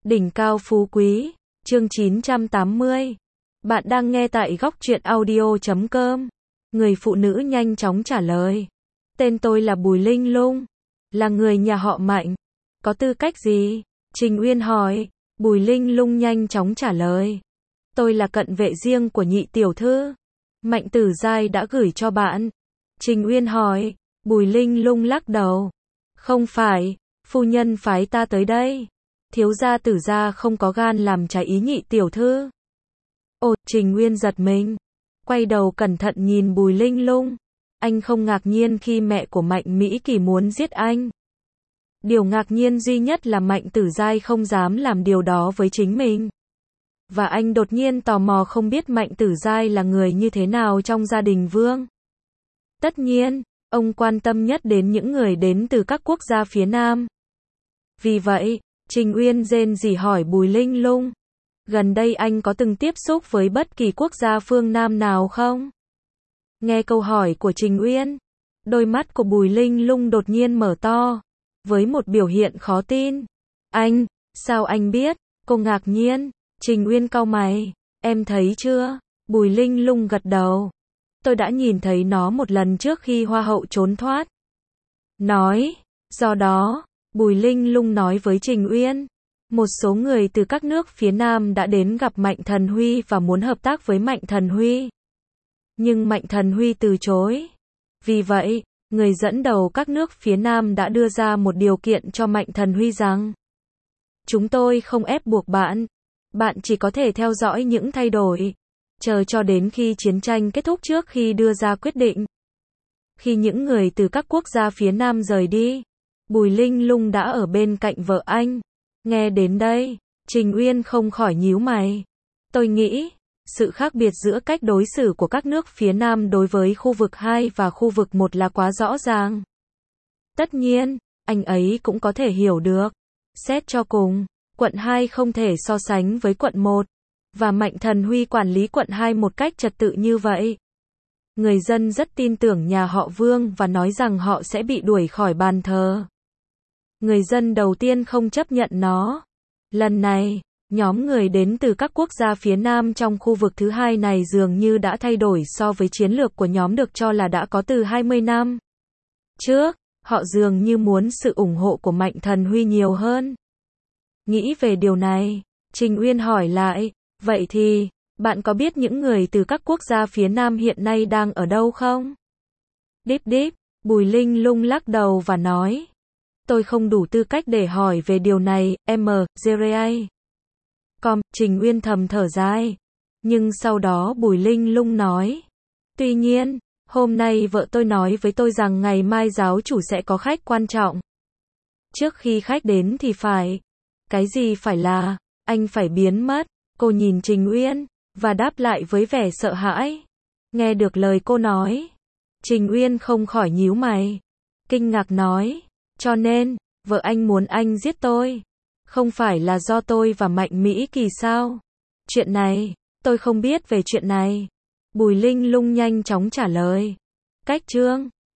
Đỉnh cao phú quý, chương 980. Bạn đang nghe tại góc truyện audio.com. Người phụ nữ nhanh chóng trả lời. Tên tôi là Bùi Linh Lung, là người nhà họ Mạnh. Có tư cách gì? Trình Uyên hỏi. Bùi Linh Lung nhanh chóng trả lời. Tôi là cận vệ riêng của nhị tiểu thư. Mạnh Tử Giai đã gửi cho bạn. Trình Uyên hỏi. Bùi Linh Lung lắc đầu. Không phải, phu nhân phái ta tới đây. Thiếu gia Tử gia không có gan làm trái ý nhị tiểu thư. Ồ, Trình Uyên giật mình. Quay đầu cẩn thận nhìn Bùi Linh Lung. Anh không ngạc nhiên khi mẹ của Mạnh Mỹ Kỳ muốn giết anh. Điều ngạc nhiên duy nhất là Mạnh Tử Giai không dám làm điều đó với chính mình. Và anh đột nhiên tò mò không biết Mạnh Tử Giai là người như thế nào trong gia đình Vương. Tất nhiên, ông quan tâm nhất đến những người đến từ các quốc gia phía Nam. Vì vậy, Trình Uyên rên rỉ hỏi Bùi Linh Lung. Gần đây anh có từng tiếp xúc với bất kỳ quốc gia phương Nam nào không? Nghe câu hỏi của Trình Uyên, đôi mắt của Bùi Linh Lung đột nhiên mở to, với một biểu hiện khó tin. Anh, sao anh biết? Cô ngạc nhiên. Trình Uyên cau mày. Em thấy chưa? Bùi Linh Lung gật đầu. Tôi đã nhìn thấy nó một lần trước khi Hoa hậu trốn thoát. Nói, do đó, Bùi Linh Lung nói với Trình Uyên, một số người từ các nước phía Nam đã đến gặp Mạnh Thần Huy và muốn hợp tác với Mạnh Thần Huy. Nhưng Mạnh Thần Huy từ chối. Vì vậy, người dẫn đầu các nước phía Nam đã đưa ra một điều kiện cho Mạnh Thần Huy rằng chúng tôi không ép buộc bạn. Bạn chỉ có thể theo dõi những thay đổi. Chờ cho đến khi chiến tranh kết thúc trước khi đưa ra quyết định. Khi những người từ các quốc gia phía Nam rời đi, Bùi Linh Lung đã ở bên cạnh vợ anh. Nghe đến đây, Trình Uyên không khỏi nhíu mày. Tôi nghĩ, sự khác biệt giữa cách đối xử của các nước phía Nam đối với khu vực 2 và khu vực 1 là quá rõ ràng. Tất nhiên, anh ấy cũng có thể hiểu được. Xét cho cùng, quận 2 không thể so sánh với quận 1. Và Mạnh Thần Huy quản lý quận 2 một cách trật tự như vậy. Người dân rất tin tưởng nhà họ Vương và nói rằng họ sẽ bị đuổi khỏi bàn thờ. Người dân đầu tiên không chấp nhận nó. Lần này, nhóm người đến từ các quốc gia phía Nam trong khu vực thứ hai này dường như đã thay đổi so với chiến lược của nhóm được cho là đã có từ 20 năm trước. Họ dường như muốn sự ủng hộ của Mạnh Thần Huy nhiều hơn. Nghĩ về điều này, Trình Uyên hỏi lại, vậy thì, bạn có biết những người từ các quốc gia phía Nam hiện nay đang ở đâu không? Đíp đíp, Bùi Linh Lung lắc đầu và nói. Tôi không đủ tư cách để hỏi về điều này, Jerry. Trình Uyên thầm thở dài. Nhưng sau đó Bùi Linh Lung nói. Tuy nhiên, hôm nay vợ tôi nói với tôi rằng ngày mai giáo chủ sẽ có khách quan trọng. Trước khi khách đến thì phải. Cái gì phải là, anh phải biến mất. Cô nhìn Trình Uyên, và đáp lại với vẻ sợ hãi. Nghe được lời cô nói, Trình Uyên không khỏi nhíu mày. Kinh ngạc nói, cho nên, vợ anh muốn anh giết tôi. Không phải là do tôi và Mạnh Mỹ Kỳ sao? Chuyện này, tôi không biết về chuyện này. Bùi Linh Lung nhanh chóng trả lời. Cách chương